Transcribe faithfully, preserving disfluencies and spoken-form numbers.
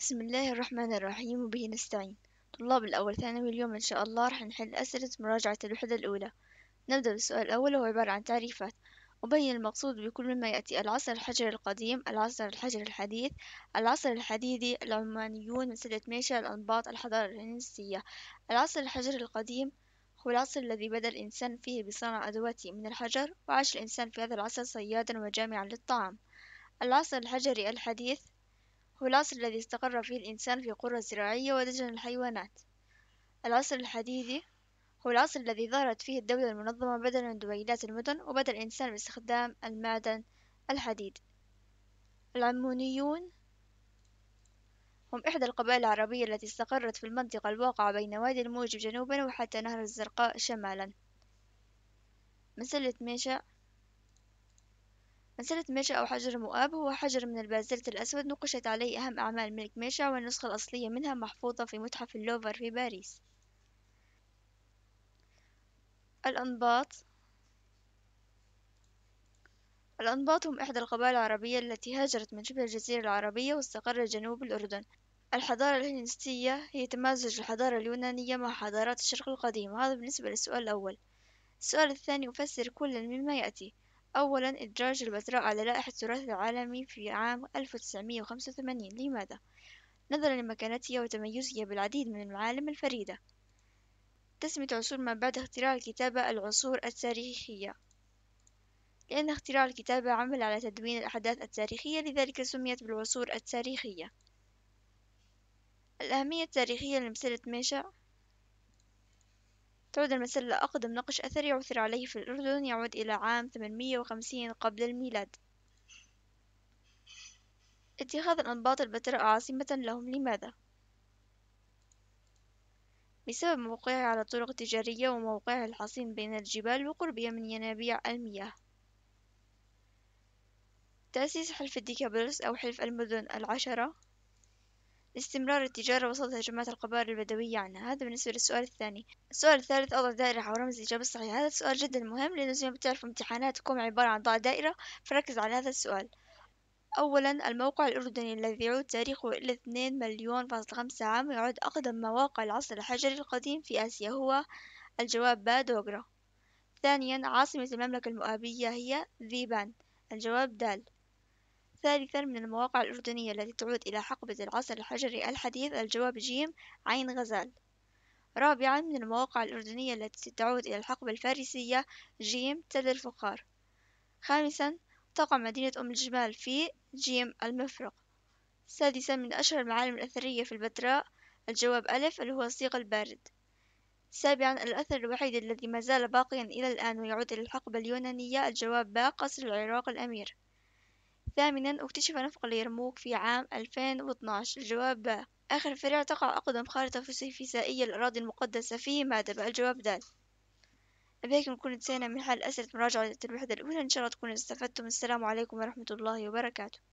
بسم الله الرحمن الرحيم وبه نستعين. طلاب الأول ثانوي، اليوم إن شاء الله رح نحل أسئلة مراجعة الوحدة الأولى. نبدأ بالسؤال الأول وهو عبارة عن تعريفات. أبين المقصود بكل مما يأتي: العصر الحجري القديم، العصر الحجري الحديث، العصر الحديدي، العمانيون، مسلة ميشا، الأنباط، الحضارة الهندسية. العصر الحجري القديم هو العصر الذي بدأ الإنسان فيه بصنع أدواته من الحجر، وعاش الإنسان في هذا العصر صيادا وجامعا للطعام. العصر الحجري الحديث هو العصر الذي استقر فيه الإنسان في قرى زراعية ودجن الحيوانات. العصر الحديدي هو العصر الذي ظهرت فيه الدولة المنظمة بدلا من دويلات المدن، وبدأ الإنسان باستخدام المعدن الحديد. العمونيون هم إحدى القبائل العربية التي استقرت في المنطقة الواقعة بين وادي الموج جنوبا وحتى نهر الزرقاء شمالا. مسلة ميشا مسألة ميشا أو حجر مؤاب هو حجر من البازلت الأسود نقشت عليه أهم أعمال الملك ميشا، والنسخة الأصلية منها محفوظة في متحف اللوفر في باريس. الأنباط الأنباط هم إحدى القبائل العربية التي هاجرت من شبه الجزيرة العربية واستقرت جنوب الأردن. الحضارة الهلينستية هي تمازج الحضارة اليونانية مع حضارات الشرق القديم، وهذا بالنسبة للسؤال الأول. السؤال الثاني: أفسر كل مما يأتي. أولا، إدراج البتراء على لائحة التراث العالمي في عام ألف وتسعمائة وخمسة وثمانين. لماذا؟ نظرا لمكانتها وتميزها بالعديد من المعالم الفريدة. تسمية عصور ما بعد اختراع الكتابة العصور التاريخية، لأن اختراع الكتابة عمل على تدوين الأحداث التاريخية، لذلك سميت بالعصور التاريخية. الأهمية التاريخية لمسلة ميشا: تعود المسلة أقدم نقش أثري عثر عليه في الأردن، يعود إلى عام ثمانمائة وخمسين قبل الميلاد. اتخاذ الأنباط البتراء عاصمة لهم. لماذا؟ بسبب موقعها على الطرق التجارية وموقعها الحصين بين الجبال وقربها من ينابيع المياه. تأسيس حلف الديكابلس أو حلف المدن العشرة: لاستمرار التجارة وسط هجمات القبائل البدوية عنها. هذا بالنسبة للسؤال الثاني. السؤال الثالث: أضع دائرة حول رمز الإجابة الصحيحة. هذا السؤال جدا مهم، لأنه زي ما بتعرفوا امتحاناتكم عبارة عن ضع دائرة، فركز على هذا السؤال. أولا، الموقع الأردني الذي يعود تاريخه إلى اثنين مليون فاصلة خمسة عام، يعد أقدم مواقع العصر الحجري القديم في آسيا. هو الجواب با دوغرا. ثانيا، عاصمة المملكة المؤابية هي ذيبان. الجواب دال. ثالثا، من المواقع الأردنية التي تعود إلى حقبة العصر الحجري الحديث. الجواب جيم عين غزال. رابعا، من المواقع الأردنية التي تعود إلى الحقبة الفارسية. جيم تل الفخار. خامسا، تقع مدينة أم الجمال في جيم المفرق. سادسا، من أشهر المعالم الأثرية في البتراء. الجواب ألف اللي هو الصيغ البارد. سابعا، الأثر الوحيد الذي ما زال باقيا إلى الآن ويعود إلى الحقبة اليونانية. الجواب باء قصر العراق الأمير. ثامنا، اكتشف نفق اليرموك في عام ألفين واثناشر. الجواب باء. آخر فرع، تقع أقدم خارطة فيزيائية للأراضي المقدسة في ماذا بقى؟ الجواب دال. بهيك نكون انتهينا من حل أسئلة مراجعة الوحدة الأولى. إن شاء الله تكونوا استفدتم. السلام عليكم ورحمة الله وبركاته.